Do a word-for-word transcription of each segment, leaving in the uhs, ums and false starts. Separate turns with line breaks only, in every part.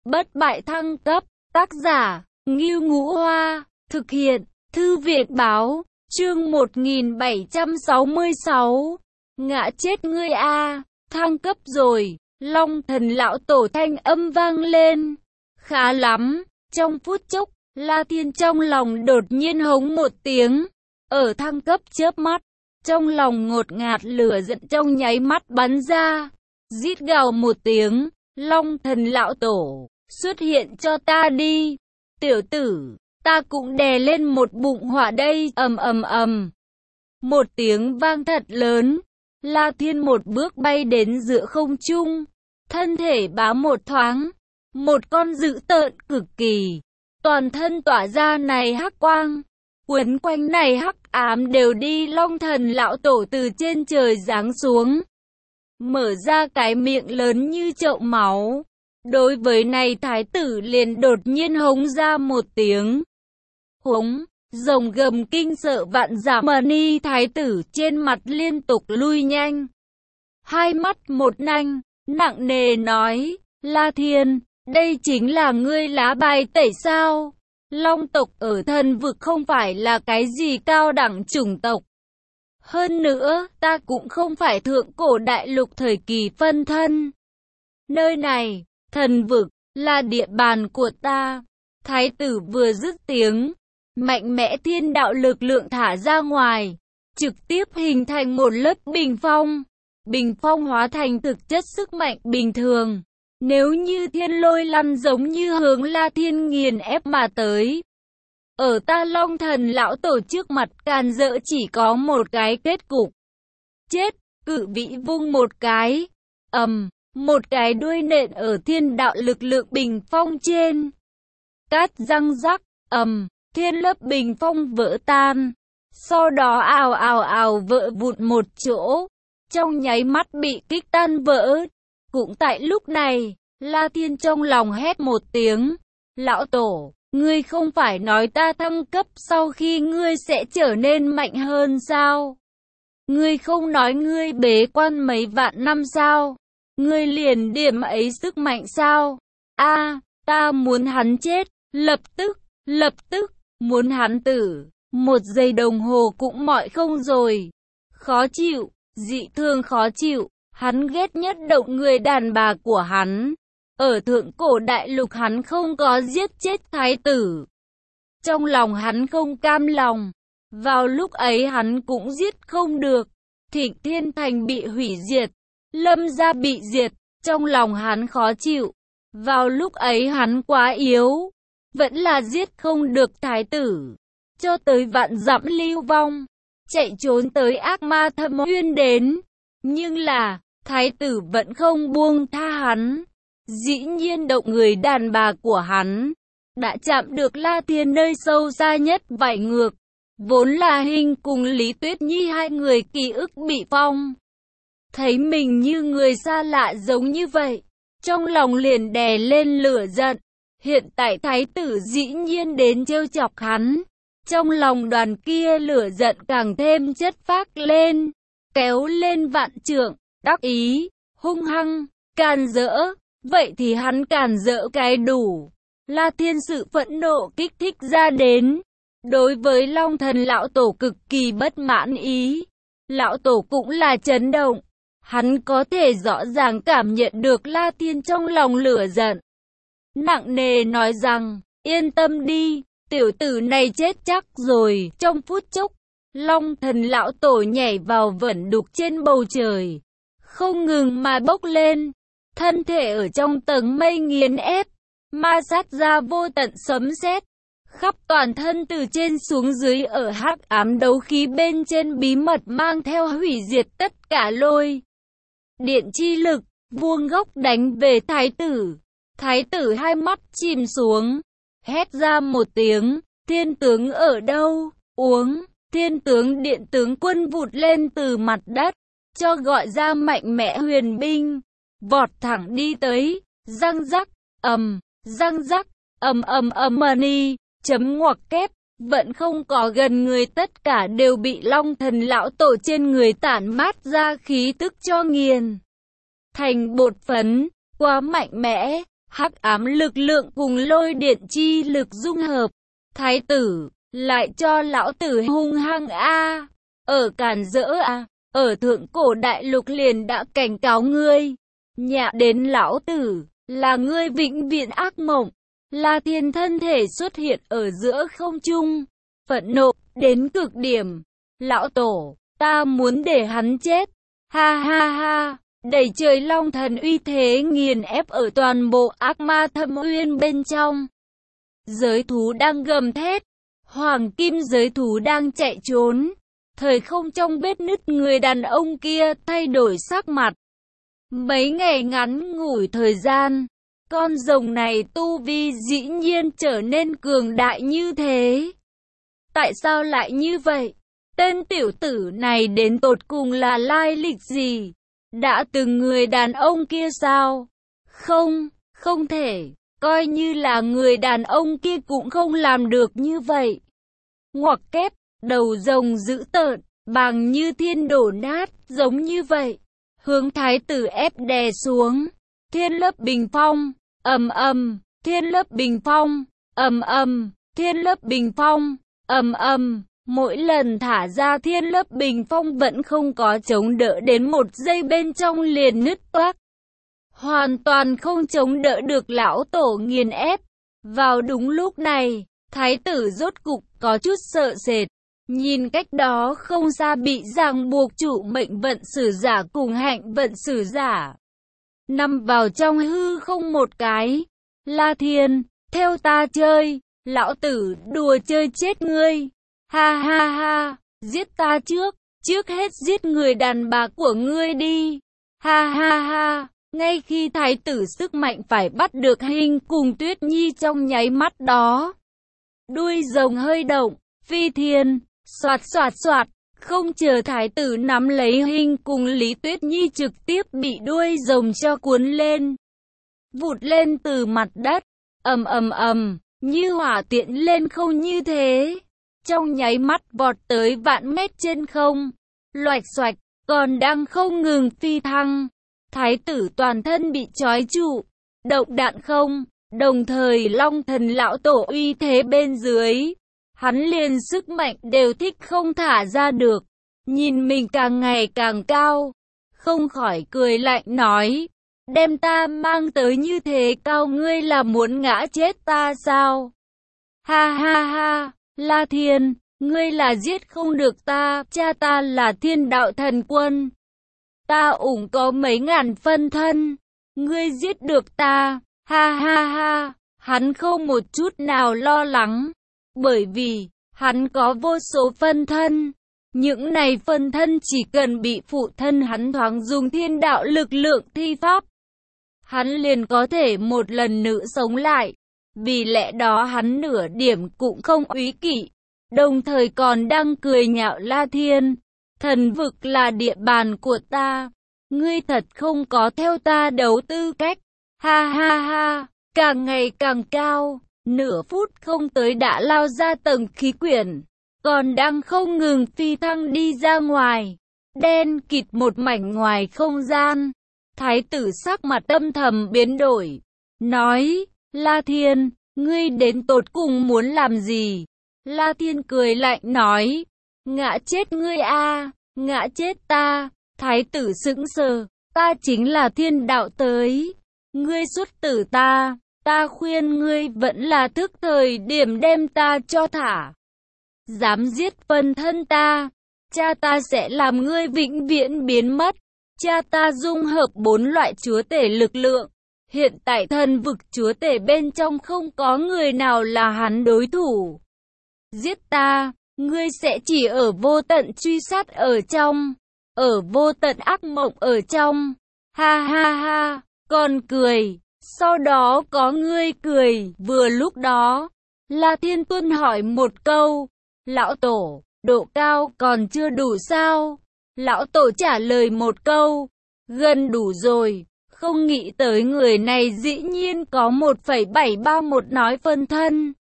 bất bại thăng cấp, tác giả, Ngưu Ngũ Hoa, thực hiện, Thư viện báo, chương một nghìn bảy trăm sáu mươi sáu, ngã chết ngươi a, thăng cấp rồi, Long Thần lão tổ thanh âm vang lên, khá lắm, trong phút chốc, La Thiên trong lòng đột nhiên hống một tiếng, ở thăng cấp chớp mắt, trong lòng ngột ngạt lửa giận trong nháy mắt bắn ra, rít gào một tiếng, Long Thần lão tổ, xuất hiện cho ta đi, tiểu tử, ta cũng đè lên một bụng hỏa đây, ầm ầm ầm. Một tiếng vang thật lớn, La Thiên một bước bay đến giữa không trung, thân thể bá một thoáng, một con dữ tợn cực kỳ, toàn thân tỏa ra này hắc quang, quấn quanh này hắc ám đều đi. Long Thần lão tổ từ trên trời giáng xuống, mở ra cái miệng lớn như chậu máu. Đối với này thái tử liền đột nhiên hống ra một tiếng. Hống, rồng gầm kinh sợ vạn dặm. Mani thái tử trên mặt liên tục lui nhanh. Hai mắt một nanh, nặng nề nói, La Thiên, đây chính là ngươi lá bài tẩy sao? Long tộc ở thần vực không phải là cái gì cao đẳng chủng tộc. Hơn nữa, ta cũng không phải thượng cổ đại lục thời kỳ phân thân. Nơi này, thần vực, là địa bàn của ta. Thái tử vừa dứt tiếng, mạnh mẽ thiên đạo lực lượng thả ra ngoài, trực tiếp hình thành một lớp bình phong. Bình phong hóa thành thực chất sức mạnh bình thường. Nếu như thiên lôi lăn giống như hướng La Thiên nghiền ép mà tới. Ở ta Long Thần lão tổ trước mặt càn rỡ chỉ có một cái kết cục. Chết, cự vĩ vung một cái. ầm, một cái đuôi nện ở thiên đạo lực lượng bình phong trên. Cát răng rắc, ầm, thiên lớp bình phong vỡ tan. Sau đó ào ào ào vỡ vụn một chỗ. Trong nháy mắt bị kích tan vỡ. Cũng tại lúc này, La Thiên trong lòng hét một tiếng. Lão tổ, ngươi không phải nói ta thăng cấp sau khi ngươi sẽ trở nên mạnh hơn sao? Ngươi không nói ngươi bế quan mấy vạn năm sao? Ngươi liền điểm ấy sức mạnh sao? A, ta muốn hắn chết, lập tức, lập tức, muốn hắn tử, một giây đồng hồ cũng mỏi không rồi. Khó chịu, dị thường khó chịu, hắn ghét nhất động người đàn bà của hắn. Ở thượng cổ đại lục hắn không có giết chết thái tử. Trong lòng hắn không cam lòng. Vào lúc ấy hắn cũng giết không được. Thịnh Thiên Thành bị hủy diệt. Lâm gia bị diệt. Trong lòng hắn khó chịu. Vào lúc ấy hắn quá yếu. Vẫn là giết không được thái tử. Cho tới vạn dặm lưu vong. Chạy trốn tới ác ma thâm uyên đến. Nhưng là, thái tử vẫn không buông tha hắn. Dĩ nhiên động người đàn bà của hắn đã chạm được La Thiên nơi sâu xa nhất vảy ngược. Vốn là Hình cùng Lý Tuyết Nhi hai người ký ức bị phong. Thấy mình như người xa lạ giống như vậy, trong lòng liền đè lên lửa giận. Hiện tại thái tử dĩ nhiên đến trêu chọc hắn. Trong lòng đoàn kia lửa giận càng thêm chất phác lên, kéo lên vạn trượng, đắc ý, hung hăng, càn rỡ. Vậy thì hắn càn rỡ cái đủ. La Thiên sự phẫn nộ kích thích ra đến. Đối với Long Thần lão tổ cực kỳ bất mãn ý. Lão tổ cũng là chấn động. Hắn có thể rõ ràng cảm nhận được La Thiên trong lòng lửa giận. Nặng nề nói rằng, yên tâm đi, tiểu tử này chết chắc rồi. Trong phút chốc, Long Thần lão tổ nhảy vào vẩn đục trên bầu trời. Không ngừng mà bốc lên. Thân thể ở trong tầng mây nghiền ép, ma sát ra vô tận sấm sét, khắp toàn thân từ trên xuống dưới ở hắc ám đấu khí bên trên bí mật mang theo hủy diệt tất cả lôi. Điện chi lực, vuông góc đánh về thái tử. Thái tử hai mắt chìm xuống, hét ra một tiếng, thiên tướng ở đâu, uống, thiên tướng điện tướng quân vụt lên từ mặt đất, cho gọi ra mạnh mẽ huyền binh. Vọt thẳng đi tới, răng rắc, ầm, răng rắc, ầm ầm ầm. Mani, chấm ngoặc kép, vẫn không có gần người, tất cả đều bị Long Thần lão tổ trên người tản mát ra khí tức cho nghiền thành bột phấn, quá mạnh mẽ. hắc ám lực lượng cùng lôi điện chi lực dung hợp. Thái tử, lại cho lão tử hung hăng a, ở càn rỡ a, ở thượng cổ đại lục liền đã cảnh cáo ngươi. Nhạ đến lão tử, là ngươi vĩnh viễn ác mộng. La Thiên thân thể xuất hiện ở giữa không trung, phẫn nộ đến cực điểm. Lão tổ, ta muốn để hắn chết. Ha ha ha, đẩy trời long thần uy thế nghiền ép ở toàn bộ ác ma thâm uyên bên trong. Giới thú đang gầm thét, hoàng kim giới thú đang chạy trốn. Thời không trong vết nứt, người đàn ông kia thay đổi sắc mặt. Mấy ngày ngắn ngủi thời gian, con rồng này tu vi dĩ nhiên trở nên cường đại như thế. Tại sao lại như vậy? Tên tiểu tử này đến tột cùng là lai lịch gì? Đã từng người đàn ông kia sao? Không, không thể. Coi như là người đàn ông kia cũng không làm được như vậy. Ngoặc kép, đầu rồng dữ tợn, bằng như thiên đổ nát, giống như vậy. Hướng thái tử ép đè xuống. Thiên lớp bình phong, ầm ầm, thiên lớp bình phong, ầm ầm, thiên lớp bình phong, ầm ầm. Mỗi lần thả ra thiên lớp bình phong vẫn không có chống đỡ, đến một giây bên trong liền nứt toác. Hoàn toàn không chống đỡ được lão tổ nghiền ép. Vào đúng lúc này, thái tử rốt cục có chút sợ sệt. Nhìn cách đó không xa bị ràng buộc chủ mệnh vận sử giả cùng hạnh vận sử giả. Nằm vào trong hư không một cái. La Thiên, theo ta chơi, lão tử đùa chơi chết ngươi. Ha ha ha, giết ta trước, trước hết giết người đàn bà của ngươi đi. Ha ha ha, ngay khi thái tử sức mạnh phải bắt được Hình cùng Tuyết Nhi trong nháy mắt đó. Đuôi rồng hơi động, phi thiên, xoạt xoạt xoạt, không chờ thái tử nắm lấy Hình cùng Lý Tuyết Nhi trực tiếp bị đuôi rồng cho cuốn lên. Vụt lên từ mặt đất, ầm ầm ầm, như hỏa tiễn lên không như thế. Trong nháy mắt vọt tới vạn mét trên không, loạch xoạch, còn đang không ngừng phi thăng. Thái tử toàn thân bị trói trụ, động đạn không, đồng thời long thần lão tổ uy thế bên dưới. Hắn liền sức mạnh đều thích không thả ra được, nhìn mình càng ngày càng cao, không khỏi cười lạnh nói, đem ta mang tới như thế cao, ngươi là muốn ngã chết ta sao? Ha ha ha! La Thiên, ngươi là giết không được ta, cha ta là thiên đạo thần quân. Ta ủng có mấy ngàn phân thân, ngươi giết được ta, ha ha ha, hắn không một chút nào lo lắng, bởi vì, hắn có vô số phân thân. Những này phân thân chỉ cần bị phụ thân hắn thoáng dùng thiên đạo lực lượng thi pháp, hắn liền có thể một lần nữa sống lại. Vì lẽ đó hắn nửa điểm cũng không úy kỵ, đồng thời còn đang cười nhạo La Thiên. Thần vực là địa bàn của ta, ngươi thật không có theo ta đấu tư cách. Ha ha ha, càng ngày càng cao, nửa phút không tới đã lao ra tầng khí quyển, còn đang không ngừng phi thăng đi ra ngoài. Đen kịt một mảnh ngoài không gian. Thái tử sắc mặt âm thầm biến đổi, nói, La Thiên, ngươi đến tột cùng muốn làm gì? La Thiên cười lạnh nói, ngã chết ngươi a, ngã chết ta. Thái tử sững sờ, ta chính là thiên đạo tới, ngươi xuất tử ta, ta khuyên ngươi vẫn là thức thời điểm đem ta cho thả. Dám giết phân thân ta, cha ta sẽ làm ngươi vĩnh viễn biến mất. Cha ta dung hợp bốn loại chúa tể lực lượng. Hiện tại thần vực chúa tể bên trong không có người nào là hắn đối thủ. Giết ta, ngươi sẽ chỉ ở vô tận truy sát ở trong, ở vô tận ác mộng ở trong. Ha ha ha, còn cười, sau đó có ngươi cười. Vừa lúc đó, La Thiên Tuân hỏi một câu, lão tổ, độ cao còn chưa đủ sao? Lão tổ trả lời một câu, gần đủ rồi. Không nghĩ tới người này dĩ nhiên có một phẩy bảy ba một nói phân thân.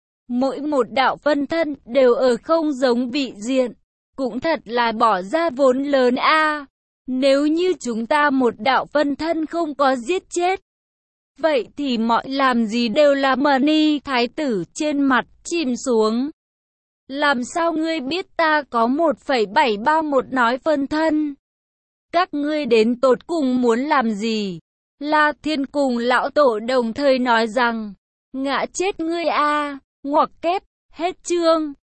Mỗi một đạo phân thân đều ở không giống vị diện. Cũng thật là bỏ ra vốn lớn a. Nếu như chúng ta một đạo phân thân không có giết chết, Vậy thì mọi làm gì đều là money. Thái tử trên mặt chìm xuống. Làm sao ngươi biết ta có một phẩy bảy ba một nói phân thân? Các ngươi đến tột cùng muốn làm gì? La Thiên cùng lão tổ đồng thời nói rằng, ngã chết ngươi a, ngoặc kép, hết chương.